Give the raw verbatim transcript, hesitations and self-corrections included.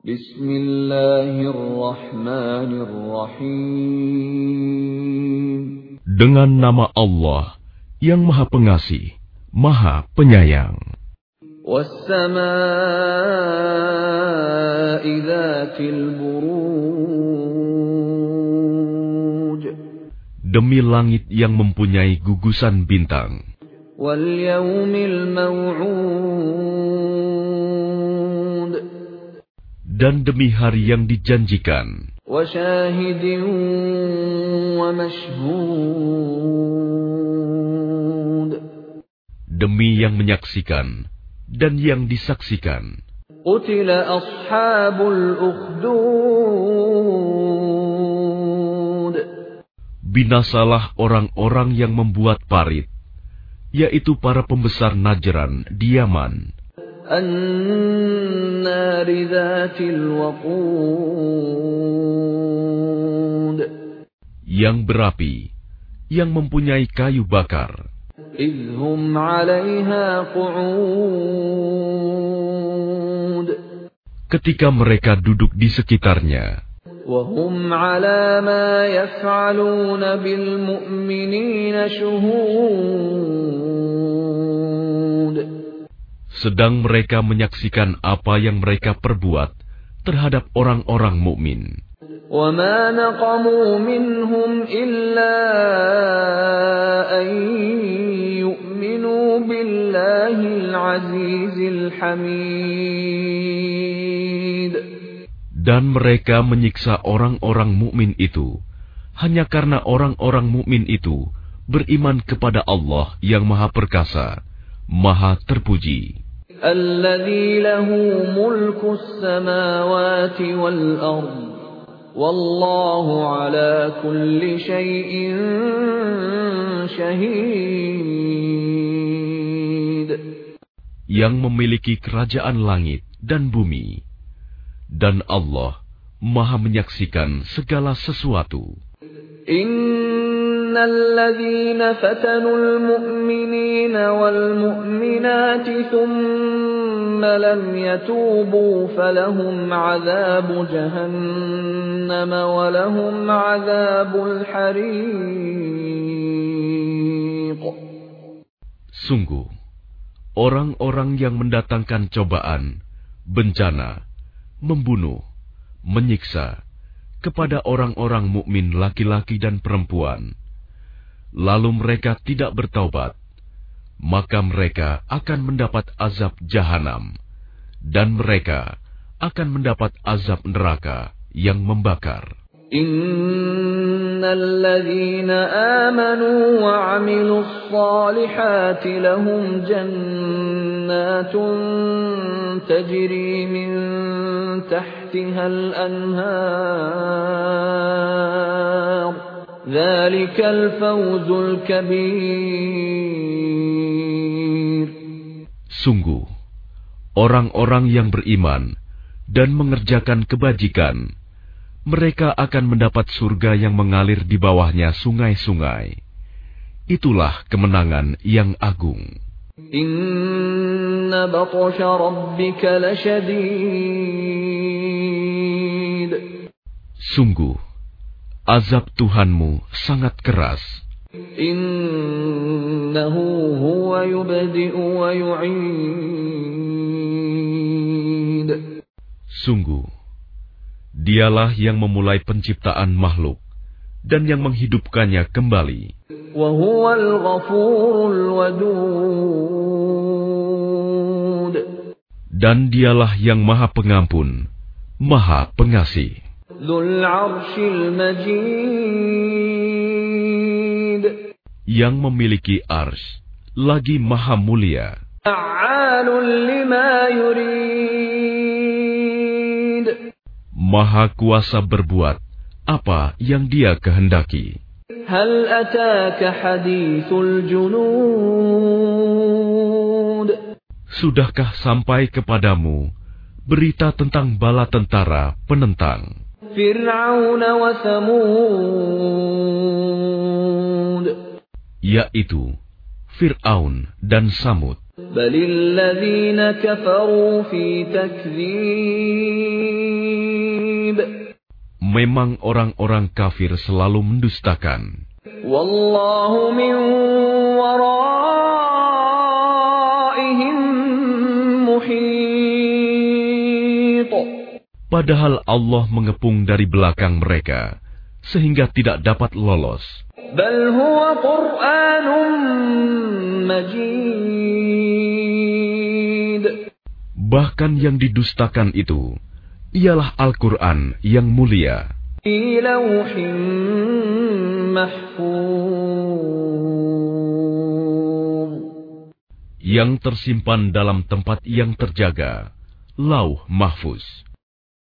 Bismillahirrahmanirrahim. Dengan nama Allah yang Maha Pengasih, Maha Penyayang. Was-samaa'i dzatil buruj. Demi langit yang mempunyai gugusan bintang. Wal yaumil maw'ud. Dan demi hari yang dijanjikan. Wa syahidin wa mashhud. Demi yang menyaksikan dan yang disaksikan. Qutila ashabul ukhdud. Binasalah orang-orang yang membuat parit, yaitu para pembesar Najran di Yaman. An-nari dzatil waqud. Yang berapi, yang mempunyai kayu bakar. إِذْ هُمْ عَلَيْهَا قُعُودٌ. Ketika mereka duduk di sekitarnya. وَهُمْ عَلَى مَا يَفْعَلُونَ بِالْمُؤْمِنِينَ شُهُودٌ. Sedang mereka menyaksikan apa yang mereka perbuat terhadap orang-orang mukmin. وَمَا نَقَمُوا مِنْهُمْ إِلَّا أَنْ يُؤْمِنُوا بِاللَّهِ الْعَزِيزِ الْحَمِيدِ. Dan mereka menyiksa orang-orang mukmin itu hanya karena orang-orang mukmin itu beriman kepada Allah yang Maha Perkasa, Maha Terpuji. الَّذِي لَهُ مُلْكُ السَّمَاوَاتِ وَالْأَرْضِ. Wallahu ala kulli syai'in syahid. Yang memiliki kerajaan langit dan bumi. Dan Allah Maha menyaksikan segala sesuatu. Innal ladzina fatanul mu'minina wal mu'minati thumma lam yatubu falahum 'adzabu jahannam wa lahum 'adzabul hariq. Sungguh, orang-orang yang mendatangkan cobaan, bencana, membunuh, menyiksa kepada orang-orang mukmin laki-laki dan perempuan, lalu mereka tidak bertaubat, maka mereka akan mendapat azab jahanam, dan mereka akan mendapat azab neraka yang membakar. Innal ladzina amanu wa 'amilus shalihati lahum jannatun tajri min tahtihal anhar. Dzalikal fawzul kabir. Sungguh, orang-orang yang beriman dan mengerjakan kebajikan, mereka akan mendapat surga yang mengalir di bawahnya sungai-sungai. Itulah kemenangan yang agung. Inna batsha rabbika lasyadid. Sungguh, azab Tuhanmu sangat keras. Innahu huwa yubdi'u wa yu'id. Sungguh, Dialah yang memulai penciptaan makhluk dan yang menghidupkannya kembali. Wa huwal ghafurul wadud. Dan Dialah yang Maha Pengampun, Maha Pengasih. Dzul 'arsyil majid. Yang memiliki arsy, lagi Maha Mulia. Fa'alun lima yurid. Maha kuasa berbuat apa yang Dia kehendaki. Hal ataka hadithul junud. Sudahkah sampai kepadamu berita tentang bala tentara penentang Fir'aun wa Thamud, yaitu Fir'aun dan Samud. Balil ladzina kafaru fi takdzib. memang orang-orang kafir selalu mendustakan. Wallahu min waraihim muhit. Padahal Allah mengepung dari belakang mereka, sehingga tidak dapat lolos. Bal huwa Qur'anun Majid. Bahkan yang didustakan itu ialah Al-Quran yang mulia. Fi lawhin mahfuz. Yang tersimpan dalam tempat yang terjaga, Lauh Mahfuz.